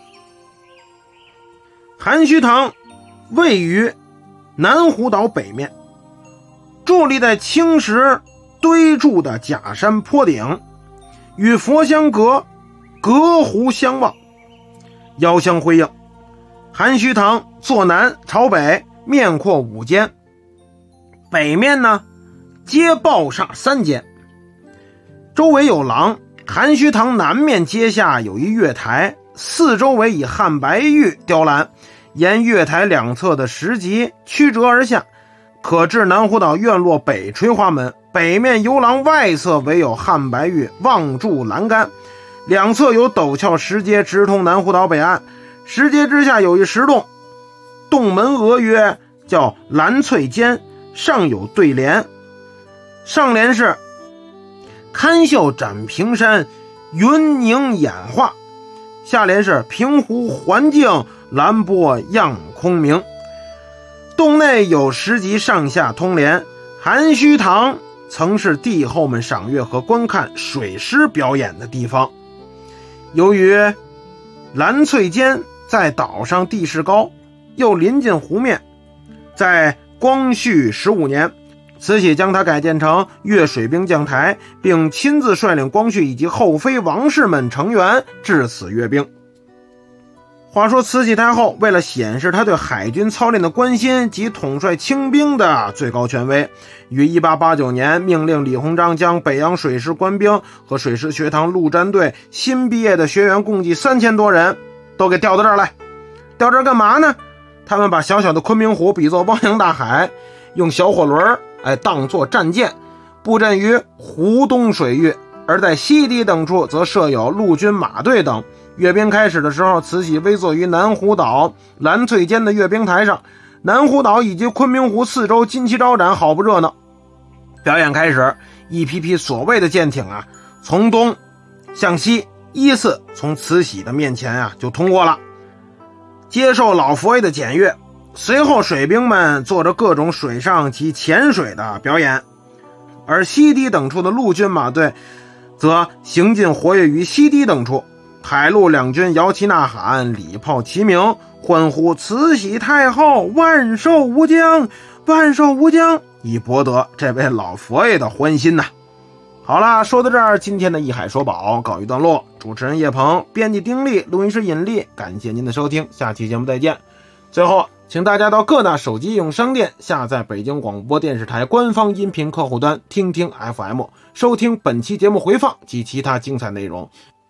含虚堂位于南湖岛北面，伫立在青石堆筑的假山坡顶，与佛香阁隔湖相望，遥相辉映。含虚堂坐南朝北，面阔5间，北面呢街抱上3间，周围有廊。含虚堂南面阶下有一月台，四周围以汉白玉雕栏，沿月台2侧的石级曲折而下，可至南湖岛院落北垂花门。北面游廊外侧围有汉白玉望柱栏杆，2侧有陡峭石阶直通南湖岛北岸。石阶之下有一石洞，洞门额曰叫蓝翠间，上有对联，上联是堪秀展平山，云凝演化，下联是平湖环境，蓝波漾空明。洞内有石级上下通连。含虚堂曾是帝后们赏月和观看水师表演的地方。由于蓝翠间在岛上地势高，又临近湖面，在光绪15年，慈禧将它改建成粤水兵将台，并亲自率领光绪以及后妃王氏们成员至此阅兵。话说慈禧太后为了显示她对海军操练的关心及统帅清兵的最高权威，于1889年命令李鸿章将北洋水师官兵和水师学堂陆战队新毕业的学员共计3000多人都给调到这儿来。调这儿干嘛呢？他们把小小的昆明湖比作汪洋大海，用小火轮当作战舰，布阵于湖东水域，而在西堤等处则设有陆军马队等。阅兵开始的时候，慈禧微坐于南湖岛蓝翠间的阅兵台上，南湖岛以及昆明湖四周金旗招展，好不热闹。表演开始，一批批所谓的舰艇从东向西依次从慈禧的面前就通过了，接受老佛爷的检阅。随后水兵们做着各种水上及潜水的表演，而西堤等处的陆军马队则行进活跃于西堤等处。海陆两军摇旗呐喊，礼炮齐鸣，欢呼慈禧太后万寿无疆，万寿无疆，以博得这位老佛爷的欢心呐。好啦，说到这儿，今天的一海说宝告一段落。主持人叶鹏，编辑丁力，录音师尹力，感谢您的收听，下期节目再见。最后，请大家到各大手机应用商店下载北京广播电视台官方音频客户端听听 FM， 收听本期节目回放及其他精彩内容。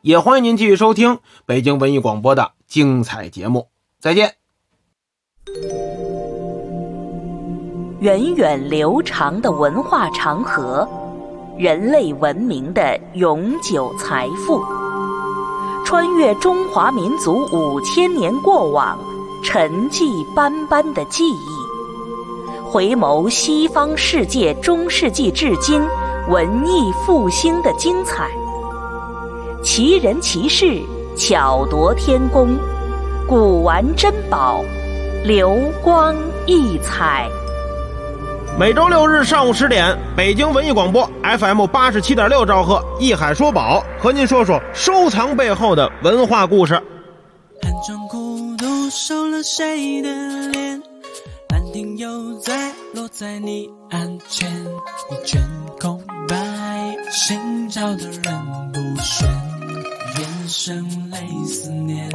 也欢迎您继续收听北京文艺广播的精彩节目。再见。 源远流长的文化长河，人类文明的永久财富，穿越中华民族5000年过往，沉寂斑斑的记忆，回眸西方世界中世纪至今文艺复兴的精彩，奇人奇事，巧夺天工，古玩珍宝，流光溢彩。 每周6日上午10点，北京文艺广播 FM87.6兆赫，艺海说宝，和您说说收藏背后的文化故事。 暗中孤独收了谁的脸，兰亭又在落在你案前，一卷空白，寻找的人不选，眼神泪思念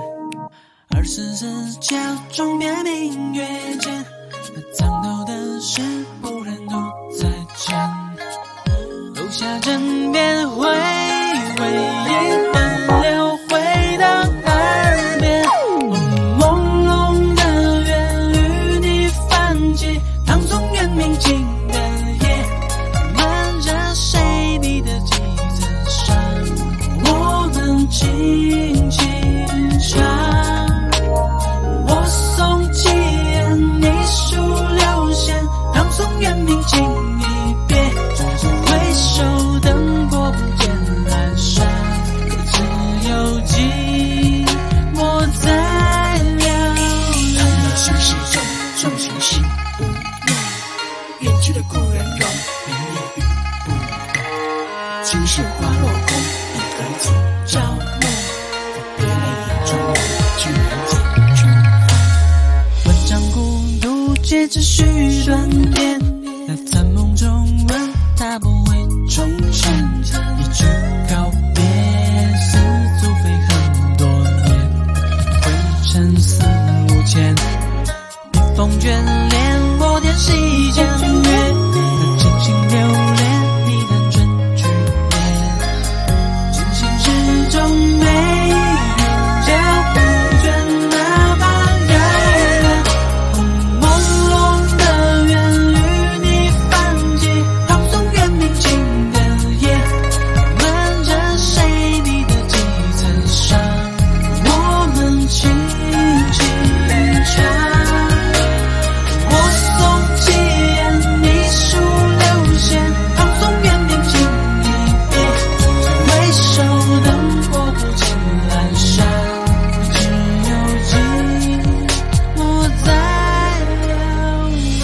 ，24时角钟边明月间，藏头的事不忍独再见，楼下枕边回味一分流回到耳边，朦胧的缘与你泛起，唐宋元明清的夜，漫着谁你的几层山，我们轻轻唱，我送起你数流线，唐宋元明清一别，回首灯火不见阑珊，只有寂寞在寥寥。看那心事中众星星不灭，远去的故人容，明夜雨不断，青石花落空，一个人尽朝暮，别泪眼中我居然在春风。文章孤独皆只许断片，在梦中问他不会重现，一句告别似足飞很多年，灰尘四五千，笔锋眷恋摩天西江月，静心留恋你的真句言，惊醒之中没人叫不倦，哪怕遥远，朦胧的缘与你泛起，唐宋元明清的夜，漫着谁你的几层伤，我们轻轻唱，我送起你数流线，唐宋元明清一别，回首灯火不见阑珊，只有寂寞在寥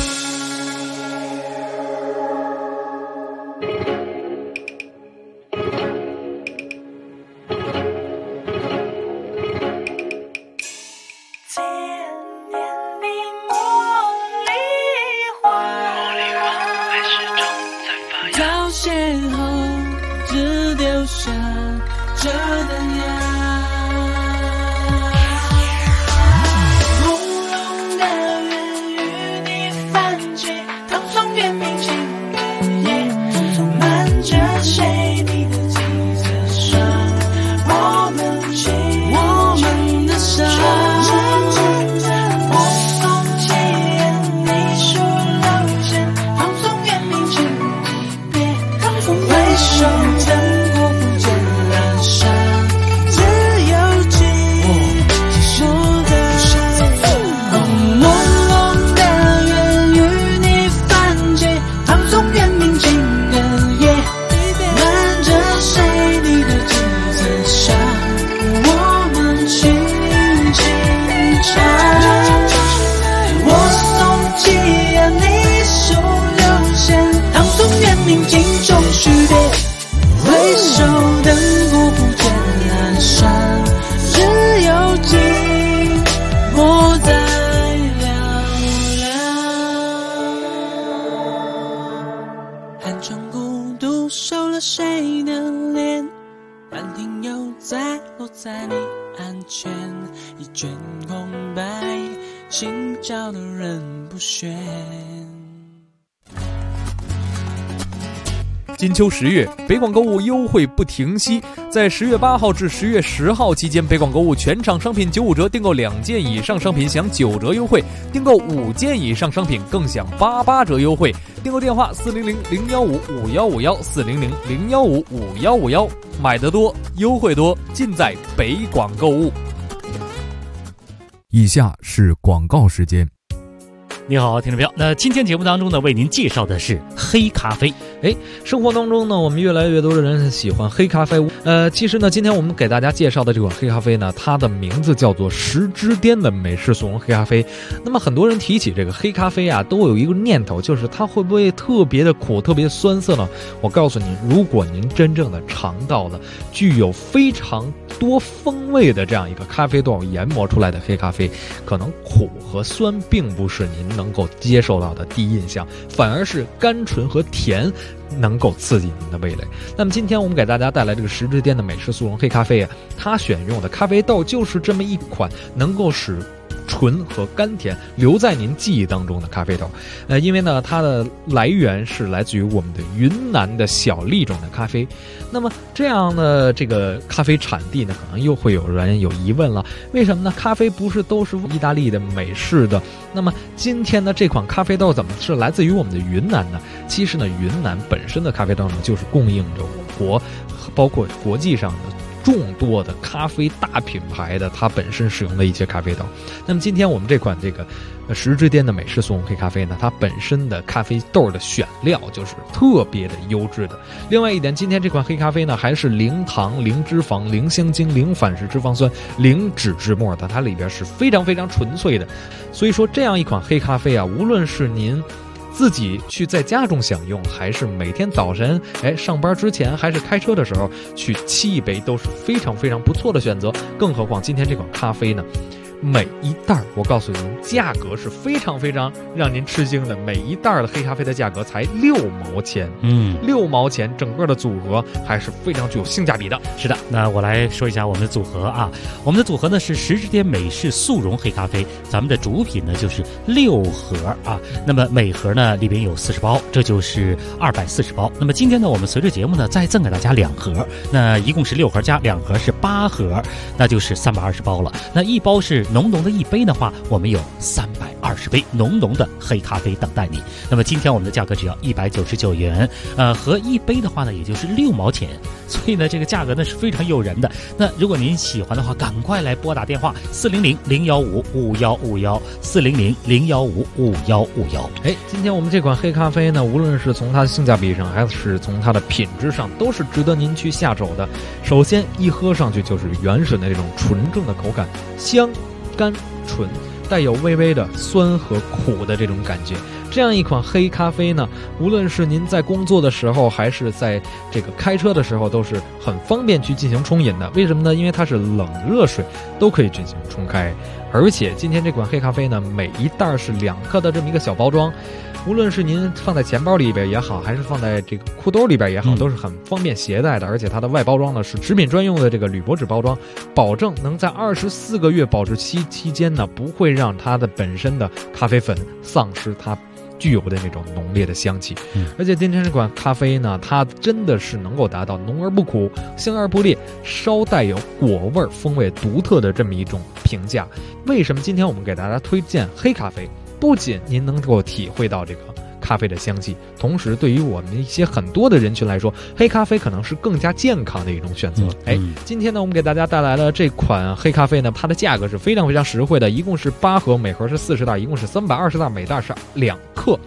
凋谢后只留下这灯芽，朦胧的缘与你泛起，唐宋元明清的夜，漫着谁你的几层伤，我们轻轻的伤，我送起你数流线，唐宋元明清一别，回首灯火不见阑珊，只有寂寞在朦胧的缘与你泛起，唐宋元明清的夜，漫着谁你的几层伤，我们轻轻唱，我送起你数流线，唐宋元明清终须别，回首灯火不见阑珊，只有寂寞在寥寥。寒窗孤独收了谁的脸，兰亭又在落在你案前，一卷空白，心照的人不选。 金秋10月，北广购物优惠不停息。在10月8号至10月10号期间，北广购物全场商品95折，订购2件以上商品享9折优惠，订购5件以上商品更享88折优惠。订购电话400-015-5151，400-015-5151，买得多，优惠多，尽在北广购物。 以下是广告时间。 你好，听众朋友，那今天节目当中呢，为您介绍的是黑咖啡。 生活当中呢，我们越来越多的人喜欢黑咖啡。其实呢，今天我们给大家介绍的这款黑咖啡呢，它的名字叫做10之巅的美式速溶黑咖啡。那么很多人提起这个黑咖啡啊，都有一个念头，就是它会不会特别的苦、特别酸涩呢？我告诉你，如果您真正的尝到了具有非常多风味的这样一个咖啡豆研磨出来的黑咖啡，可能苦和酸并不是您能够接受到的第一印象，反而是甘醇和甜能够刺激您的味蕾。那么今天我们给大家带来这个10之巅的美式速溶黑咖啡啊，它选用的咖啡豆就是这么一款能够使醇和甘甜留在您记忆当中的咖啡豆。因为呢，它的来源是来自于我们的云南的小粒种的咖啡。那么这样的这个咖啡产地呢，可能又会有人有疑问了，为什么呢？咖啡不是都是意大利的、美式的？那么今天呢，这款咖啡豆怎么是来自于我们的云南呢？其实呢，云南本身的咖啡豆呢，就是供应着我国，包括国际上的众多的咖啡大品牌的它本身使用的一些咖啡豆。那么今天我们这款这个10之巅的美式速溶黑咖啡呢，它本身的咖啡豆的选料就是特别的优质的。另外一点，今天这款黑咖啡呢，还是零糖、零脂肪、零香精、零反式脂肪酸、零脂质末的，它里边是非常非常纯粹的。所以说这样一款黑咖啡啊，无论是您自己去在家中享用，还是每天早晨上班之前，还是开车的时候去沏一杯，都是非常非常不错的选择。更何况今天这款咖啡呢，每一袋我告诉您，价格是非常非常让您吃惊的，每一袋的黑咖啡的价格才6毛钱，6毛钱，整个的组合还是非常具有性价比的。 是的，那我来说一下我们的组合啊，我们的组合呢是10之巅美式速溶黑咖啡，咱们的主品呢就是6盒啊，那么每盒呢里边有40包，这就是240包。那么今天呢，我们随着节目呢再赠给大家2盒，那一共是6盒加2盒是8盒，那就是320包了。那一包是浓浓的一杯的话，我们有320杯浓浓的黑咖啡等待你。那么今天我们的价格只要199元，和一杯的话呢，也就是6毛钱，所以呢，这个价格呢是非常诱人的。那如果您喜欢的话，赶快来拨打电话400-015-5151，400-015-5151。 今天我们这款黑咖啡呢，无论是从它的性价比上，还是从它的品质上，都是值得您去下手的。首先一喝上去就是原始的这种纯正的口感，香、甘、醇，带有微微的酸和苦的这种感觉。这样一款黑咖啡呢，无论是您在工作的时候，还是在这个开车的时候，都是很方便去进行冲饮的。为什么呢？因为它是冷热水都可以进行冲开。而且今天这款黑咖啡呢，每一袋是2克的这么一个小包装，无论是您放在钱包里边也好，还是放在这个裤兜里边也好，都是很方便携带的。而且它的外包装呢是食品专用的这个铝箔纸包装，保证能在24个月保质期期间呢，不会让它的本身的咖啡粉丧失它具有的那种浓烈的香气。而且今天这款咖啡呢，它真的是能够达到浓而不苦、香而不烈、稍带有果味风味独特的这么一种评价。为什么今天我们给大家推荐黑咖啡？不仅您能够体会到这个咖啡的香气，同时对于我们一些很多的人群来说，黑咖啡可能是更加健康的一种选择。今天呢，我们给大家带来了这款黑咖啡呢，它的价格是非常非常实惠的，一共是8盒，每盒是40袋，一共是320袋，每袋是2克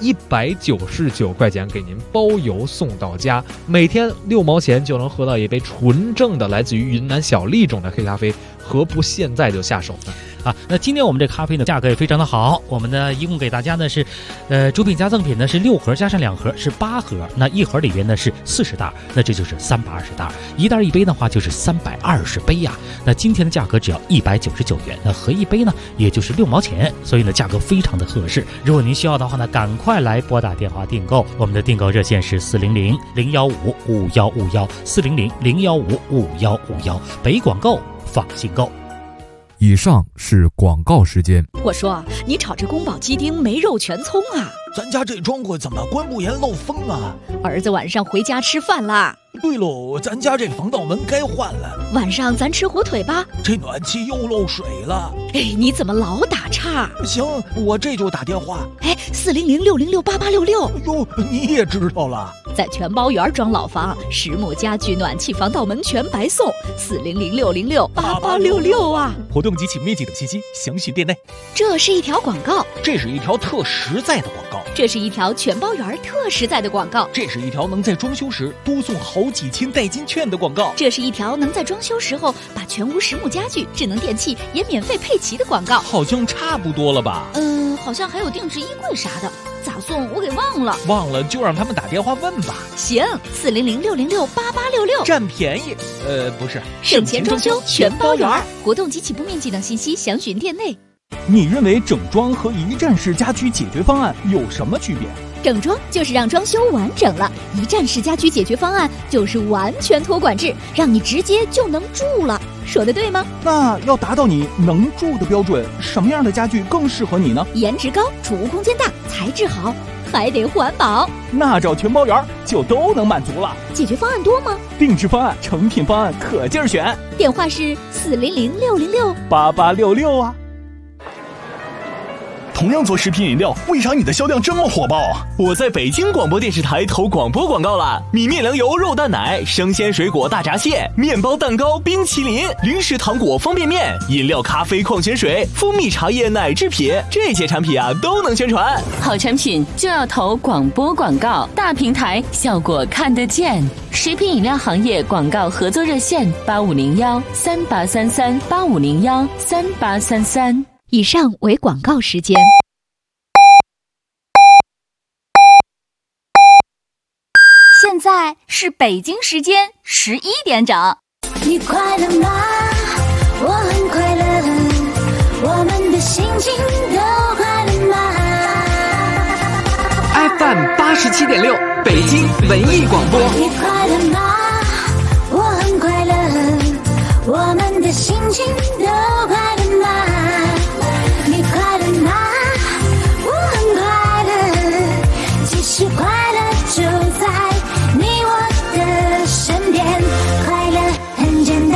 ，199块钱给您包邮送到家，每天6毛钱就能喝到一杯纯正的来自于云南小粒种的黑咖啡，何不现在就下手呢？ 那今天我们这咖啡呢价格也非常的好，我们呢一共给大家呢是主品加赠品呢是6盒加上2盒是8盒，那一盒里边呢是40袋，那这就是320袋，一袋一杯的话就是320杯呀。那今天的价格只要199元，那合一杯呢也就是6毛钱，所以呢价格非常的合适。如果您需要的话呢，赶快来拨打电话订购，我们的订购热线是400-015-5151，400-015-5151，北广购放心购。 以上是广告时间。 我说，你炒这宫保鸡丁没肉全葱啊？ 咱家这窗户怎么关不严漏风啊？ 儿子晚上回家吃饭啦。 对喽，咱家这防盗门该换了。 晚上咱吃火腿吧。 这暖气又漏水了。 哎，你怎么老打岔？ 行，我这就打电话。 哎，400-606-8866。 哟，你也知道了。 在全包园装老房，实木家具、暖气、防盗门全白送。400-606-8866啊！ 活动及起步面积等信息详询店内。 这是一条广告。 这是一条特实在的广告。 这是一条全包园特实在的广告。 这是一条能在装修时多送好几千代金券的广告。 这是一条能在装修时候把全屋实木家具、智能电器也免费配齐的广告。 好像差不多了吧？ 好像还有定制衣柜啥的，咋送我给忘了。 忘了就让他们打电话问吧。 行，400-606-8866， 占便宜。不是， 省钱装修全包园。活动及起步面积等信息详询店内。 你认为整装和一站式家居解决方案有什么区别？ 整装就是让装修完整了，一站式家居解决方案就是完全托管制，让你直接就能住了。说的对吗？ 那要达到你能住的标准，什么样的家具更适合你呢？ 颜值高，储物空间大，材质好，还得环保。 那找全包园就都能满足了。 解决方案多吗？ 定制方案、成品方案可劲儿选。 电话是 400-606-8866啊。 同样做食品饮料，为啥你的销量这么火爆啊？ 我在北京广播电视台投广播广告了，米面粮油肉蛋奶、生鲜水果大闸蟹、面包蛋糕、冰淇淋、零食糖果方便面、饮料咖啡矿泉水、蜂蜜茶叶奶制品，这些产品啊都能宣传。 好产品就要投广播广告，大平台效果看得见。食品饮料行业广告合作热线8501-3833-8501-3833。 以上为广告时间。 现在是北京时间11点整。 你快乐吗？我很快乐，我们的心情都快乐吗 ？FM 87.6，北京文艺广播。 你快乐吗？我很快乐，我们的心情都快乐吗？你快乐吗？我很快乐，其实快乐就在你我的身边，快乐很简单。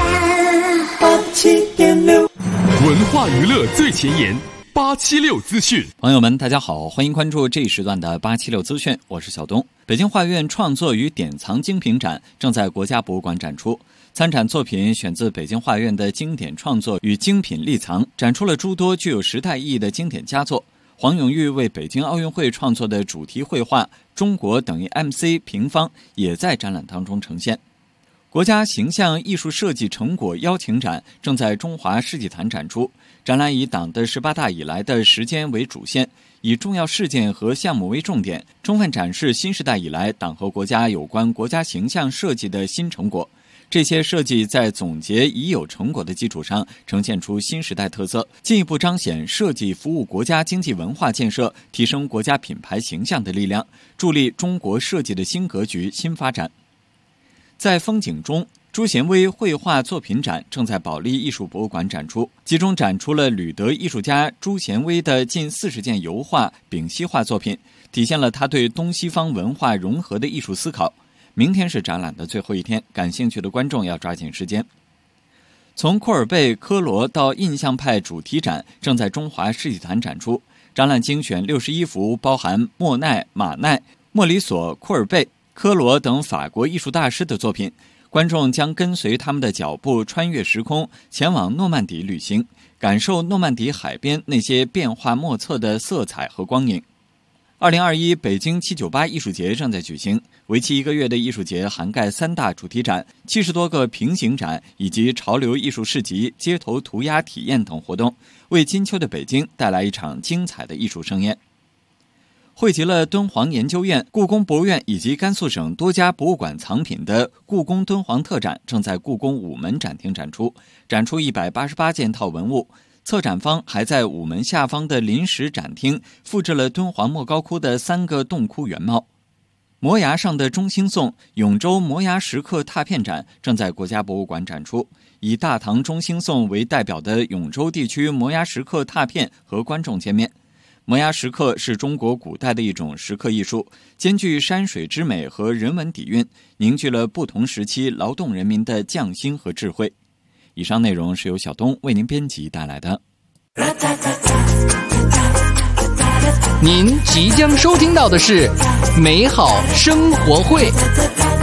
87.6，文化娱乐最前沿，876资讯。 朋友们，大家好，欢迎关注这一时段的876资讯，我是小东。北京画院创作与典藏精品展正在国家博物馆展出。参展作品选自北京画院的经典创作与精品立藏，展出了诸多具有时代意义的经典佳作。黄永玉为北京奥运会创作的主题绘画《中国等于 MC 平方》也在展览当中呈现。国家形象艺术设计成果邀请展正在中华世纪坛展出，展览以党的18大以来的时间为主线，以重要事件和项目为重点，充分展示新时代以来党和国家有关国家形象设计的新成果。这些设计在总结已有成果的基础上，呈现出新时代特色，进一步彰显设计服务国家经济文化建设、提升国家品牌形象的力量，助力中国设计的新格局、新发展。在风景中，朱贤威绘画作品展正在保利艺术博物馆展出，集中展出了旅德艺术家朱贤威的近40件油画、丙烯画作品，体现了他对东西方文化融合的艺术思考。明天是展览的最后一天，感兴趣的观众要抓紧时间。从库尔贝、科罗到印象派主题展正在中华世纪坛展出，展览精选61幅包含莫奈、马奈、莫里索、库尔贝、科罗等法国艺术大师的作品，观众将跟随他们的脚步穿越时空，前往诺曼底旅行，感受诺曼底海边那些变化莫测的色彩和光影。2021北京798艺术节正在举行，为期1个月的艺术节涵盖3大主题展、70多个平行展以及潮流艺术市集、街头涂鸦体验等活动，为金秋的北京带来一场精彩的艺术盛宴。汇集了敦煌研究院、故宫博物院以及甘肃省多家博物馆藏品的故宫敦煌特展正在故宫午门展厅展出，展出188件套文物。策展方还在午门下方的临时展厅复制了敦煌莫高窟的3个洞窟原貌。 摩崖上的中兴颂永州摩崖石刻拓片展正在国家博物馆展出，以大唐中兴颂为代表的永州地区摩崖石刻拓片和观众见面。摩崖石刻是中国古代的一种石刻艺术，兼具山水之美和人文底蕴，凝聚了不同时期劳动人民的匠心和智慧。以上内容是由小东为您编辑带来的。 您即将收听到的是美好生活会。